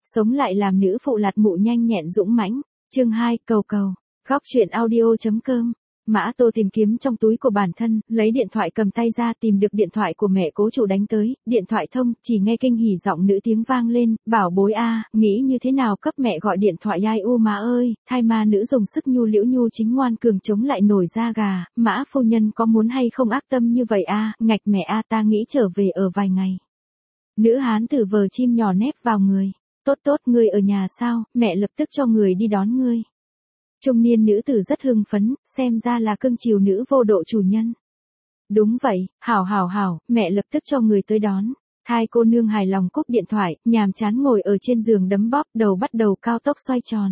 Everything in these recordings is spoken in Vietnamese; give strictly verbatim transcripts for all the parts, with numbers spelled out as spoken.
sống lại làm nữ phụ lạt mụ nhanh nhẹn dũng mãnh. Chương hai, cầu cầu. Góc truyện audio.com. Mã Tô tìm kiếm trong túi của bản thân, lấy điện thoại cầm tay ra tìm được điện thoại của mẹ cố chủ đánh tới, điện thoại thông, chỉ nghe kinh hỉ giọng nữ tiếng vang lên, bảo bối a, nghĩ như thế nào cấp mẹ gọi điện thoại ai u má ơi, thai ma nữ dùng sức nhu liễu nhu chính ngoan cường chống lại nổi da gà, Mã phu nhân có muốn hay không ác tâm như vậy a, ngạch mẹ a ta nghĩ trở về ở vài ngày. Nữ hán tử vờ chim nhỏ nép vào người, tốt tốt ngươi ở nhà sao, mẹ lập tức cho người đi đón ngươi. Trung niên nữ tử rất hưng phấn, xem ra là cưng chiều nữ vô độ chủ nhân. Đúng vậy, hảo hảo hảo, mẹ lập tức cho người tới đón. Thai cô nương hài lòng cúp điện thoại, nhàm chán ngồi ở trên giường đấm bóp, đầu bắt đầu cao tốc xoay tròn.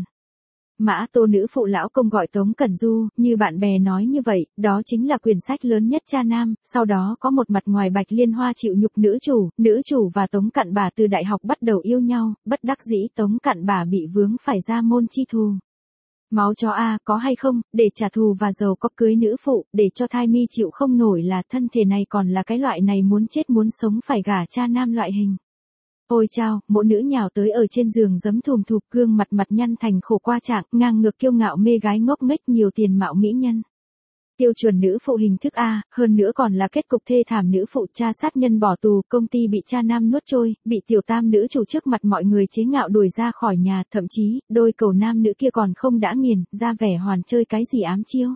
Mã Tô nữ phụ lão công gọi Tống Cẩn Du, như bạn bè nói như vậy, đó chính là quyển sách lớn nhất cha nam, sau đó có một mặt ngoài bạch liên hoa chịu nhục nữ chủ, nữ chủ và Tống Cặn Bà từ đại học bắt đầu yêu nhau, bất đắc dĩ Tống Cặn Bà bị vướng phải ra môn chi thù. Máu chó a, có hay không, để trả thù và giàu có cưới nữ phụ, để cho thai mi chịu không nổi là thân thể này còn là cái loại này muốn chết muốn sống phải gả cha nam loại hình. Ôi chao, mỗi nữ nhào tới ở trên giường giấm thùm thụp gương mặt mặt nhăn thành khổ qua trạng, ngang ngược kiêu ngạo mê gái ngốc nghếch nhiều tiền mạo mỹ nhân. Tiêu chuẩn nữ phụ hình thức A, hơn nữa còn là kết cục thê thảm nữ phụ cha sát nhân bỏ tù, công ty bị cha nam nuốt trôi, bị tiểu tam nữ chủ trước mặt mọi người chế ngạo đuổi ra khỏi nhà, thậm chí, đôi cầu nam nữ kia còn không đã nghiền, ra vẻ hoàn chơi cái gì ám chiêu.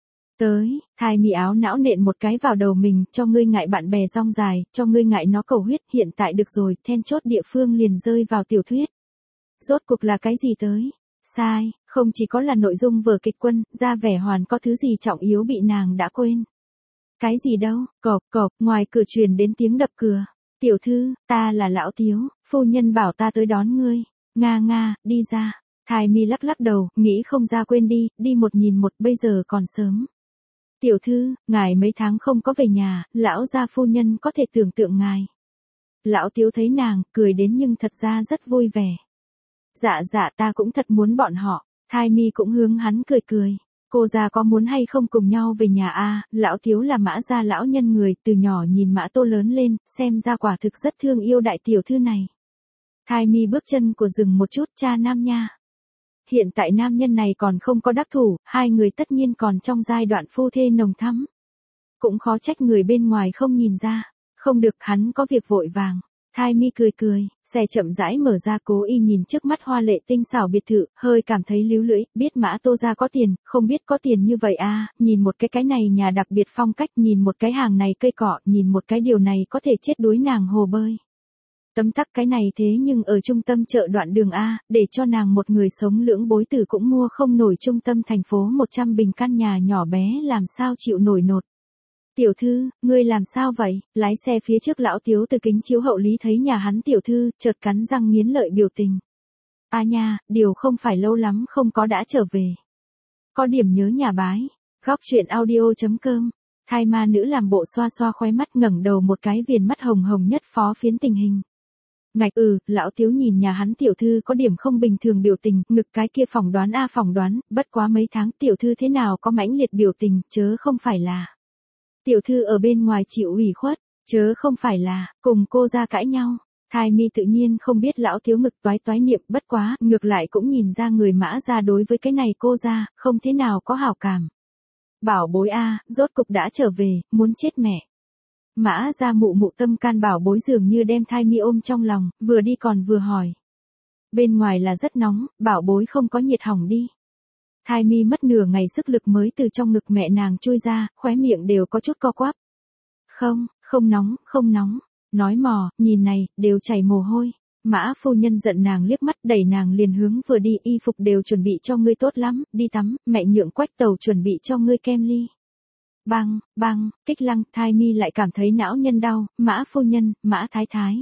Tới, thai mi áo não nện một cái vào đầu mình, cho ngươi ngại bạn bè rong dài, cho ngươi ngại nó cầu huyết, hiện tại được rồi, then chốt địa phương liền rơi vào tiểu thuyết. Rốt cuộc là cái gì tới? Sai, không chỉ có là nội dung vở kịch quân, ra vẻ hoàn có thứ gì trọng yếu bị nàng đã quên. Cái gì đâu, cộp cộp, ngoài cửa truyền đến tiếng đập cửa. Tiểu thư, ta là lão Tiếu, phu nhân bảo ta tới đón ngươi. Nga nga, đi ra. Thai mi lắc lắc đầu, nghĩ không ra quên đi, đi một nhìn một, bây giờ còn sớm. Tiểu thư, ngài mấy tháng không có về nhà, lão gia phu nhân có thể tưởng tượng ngài. Lão Tiếu thấy nàng, cười đến nhưng thật ra rất vui vẻ. Dạ dạ ta cũng thật muốn bọn họ, thai mi cũng hướng hắn cười cười. Cô già có muốn hay không cùng nhau về nhà a? Lão Tiếu là Mã gia lão nhân người, từ nhỏ nhìn Mã Tô lớn lên, xem ra quả thực rất thương yêu đại tiểu thư này. Thai mi bước chân của dừng một chút, cha nam nha. Hiện tại nam nhân này còn không có đắc thủ, hai người tất nhiên còn trong giai đoạn phu thê nồng thắm. Cũng khó trách người bên ngoài không nhìn ra, không được hắn có việc vội vàng. Thai mi cười cười, xe chậm rãi mở ra cố ý nhìn trước mắt hoa lệ tinh xảo biệt thự, hơi cảm thấy líu lưỡi, biết Mã Tô gia có tiền, không biết có tiền như vậy à, nhìn một cái cái này nhà đặc biệt phong cách, nhìn một cái hàng này cây cọ, nhìn một cái điều này có thể chết đuối nàng hồ bơi. Tấm tắc cái này thế nhưng ở trung tâm chợ đoạn đường A, để cho nàng một người sống lưỡng bối tử cũng mua không nổi trung tâm thành phố một trăm bình căn nhà nhỏ bé làm sao chịu nổi nột. Tiểu thư, ngươi làm sao vậy? Lái xe phía trước lão Tiếu từ kính chiếu hậu lý thấy nhà hắn tiểu thư, chợt cắn răng nghiến lợi biểu tình. À nha, điều không phải lâu lắm không có đã trở về. Có điểm nhớ nhà bái. Góc truyện audio.com. Thai ma nữ làm bộ xoa xoa khóe mắt ngẩng đầu một cái viền mắt hồng hồng nhất phó phiến tình hình. Ngạch ừ, lão Tiếu nhìn nhà hắn tiểu thư có điểm không bình thường biểu tình, ngực cái kia phỏng đoán a phỏng đoán, bất quá mấy tháng tiểu thư thế nào có mãnh liệt biểu tình, chớ không phải là. Tiểu thư ở bên ngoài chịu ủy khuất, chớ không phải là, cùng cô ra cãi nhau. Thai mi tự nhiên không biết lão Tiếu ngực toái toái niệm, bất quá, ngược lại cũng nhìn ra người Mã ra đối với cái này cô ra, không thế nào có hảo cảm. Bảo bối a, rốt cục đã trở về, muốn chết mẹ. Mã ra mụ mụ tâm can bảo bối dường như đem thai mi ôm trong lòng, vừa đi còn vừa hỏi. Bên ngoài là rất nóng, bảo bối không có nhiệt hỏng đi. Thai mi mất nửa ngày sức lực mới từ trong ngực mẹ nàng chui ra, khóe miệng đều có chút co quắp. Không, không nóng, không nóng. Nói mò, nhìn này, đều chảy mồ hôi. Mã phu nhân giận nàng liếc mắt đẩy nàng liền hướng vừa đi, y phục đều chuẩn bị cho ngươi tốt lắm, đi tắm, mẹ nhượng quách tàu chuẩn bị cho ngươi kem ly. Băng, băng, kích lăng, thai mi lại cảm thấy não nhân đau, Mã phu nhân, Mã thái thái.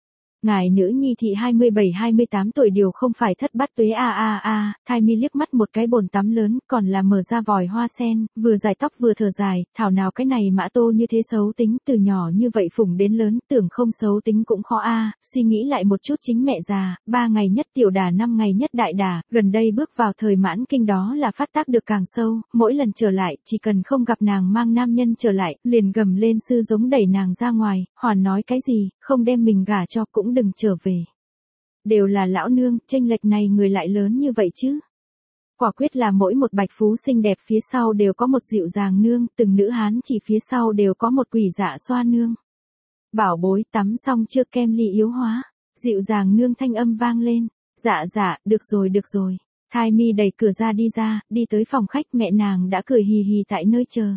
Ngài nữ nhi thị hai mươi bảy hai mươi tám tuổi đều không phải thất bát tuế a a a, thai mi liếc mắt một cái bồn tắm lớn, còn là mở ra vòi hoa sen, vừa dài tóc vừa thở dài, thảo nào cái này Mã Tô như thế xấu tính, từ nhỏ như vậy phủng đến lớn, tưởng không xấu tính cũng khó a, suy nghĩ lại một chút chính mẹ già, ba ngày nhất tiểu đà năm ngày nhất đại đà, gần đây bước vào thời mãn kinh đó là phát tác được càng sâu, mỗi lần trở lại, chỉ cần không gặp nàng mang nam nhân trở lại, liền gầm lên sư giống đẩy nàng ra ngoài, hoàn nói cái gì, không đem mình gả cho cũng đừng trở về. Đều là lão nương, chênh lệch này người lại lớn như vậy chứ. Quả quyết là mỗi một bạch phú xinh đẹp phía sau đều có một dịu dàng nương, từng nữ hán chỉ phía sau đều có một quỷ dạ xoa nương. Bảo bối tắm xong chưa kem ly yếu hóa, dịu dàng nương thanh âm vang lên, dạ dạ, được rồi được rồi. Thai mi đẩy cửa ra đi ra, đi tới phòng khách mẹ nàng đã cười hì hì tại nơi chờ.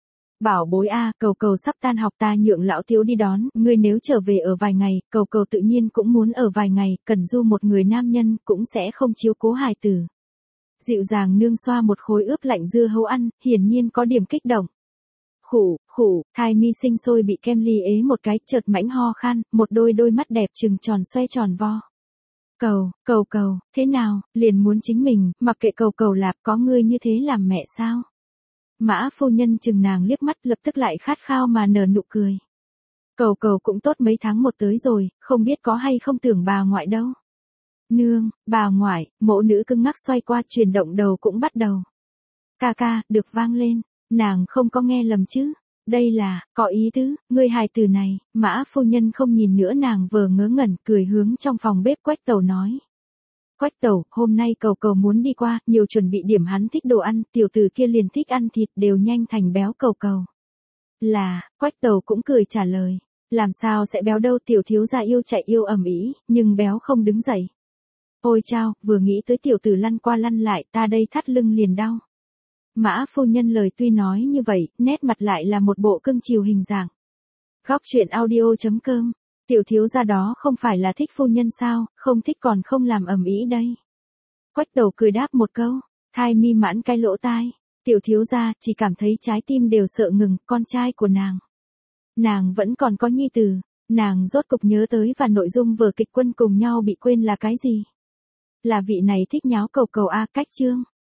Bảo bối a, cầu cầu sắp tan học ta nhượng lão thiếu đi đón, ngươi nếu trở về ở vài ngày, cầu cầu tự nhiên cũng muốn ở vài ngày, cần du một người nam nhân, cũng sẽ không chiếu cố hài tử. Dịu dàng nương xoa một khối ướp lạnh dưa hấu ăn, hiển nhiên có điểm kích động. Khủ, khủ, thai mi sinh sôi bị kem ly ế một cái, chợt mãnh ho khan, một đôi đôi mắt đẹp trừng tròn xoay tròn vo. Cầu, cầu cầu, thế nào, liền muốn chính mình, mặc kệ cầu cầu lạp, có ngươi như thế làm mẹ sao? Mã phu nhân chừng nàng liếc mắt, lập tức lại khát khao mà nở nụ cười. Cầu cầu cũng tốt mấy tháng một tới rồi, không biết có hay không tưởng bà ngoại đâu. Nương, bà ngoại, mẫu nữ cưng ngắc xoay qua, chuyển động đầu cũng bắt đầu. Ca ca, được vang lên, nàng không có nghe lầm chứ. Đây là, có ý tứ, ngươi hài từ này, mã phu nhân không nhìn nữa nàng vờ ngớ ngẩn, cười hướng trong phòng bếp Quách Tẩu nói. Quách Tẩu, hôm nay cầu cầu muốn đi qua, nhiều chuẩn bị điểm hắn thích đồ ăn, tiểu tử kia liền thích ăn thịt, đều nhanh thành béo cầu cầu. Là, Quách Tẩu cũng cười trả lời, làm sao sẽ béo đâu, tiểu thiếu gia yêu chạy yêu ầm ĩ, nhưng béo không đứng dậy. Ôi chao, vừa nghĩ tới tiểu tử lăn qua lăn lại, ta đây thắt lưng liền đau. Mã phu nhân lời tuy nói như vậy, nét mặt lại là một bộ cưng chiều hình dạng. Góc truyện audio chấm com, tiểu thiếu gia đó không phải là thích phu nhân sao, không thích còn không làm ầm ĩ đây. Quách Tẩu cười đáp một câu, thai mi mãn cái lỗ tai, tiểu thiếu gia chỉ cảm thấy trái tim đều sợ ngừng, con trai của nàng. Nàng vẫn còn có nhi tử, nàng rốt cục nhớ tới và nội dung vở kịch Quân cùng nhau bị quên là cái gì. Là vị này thích nháo cầu cầu a, cách chương.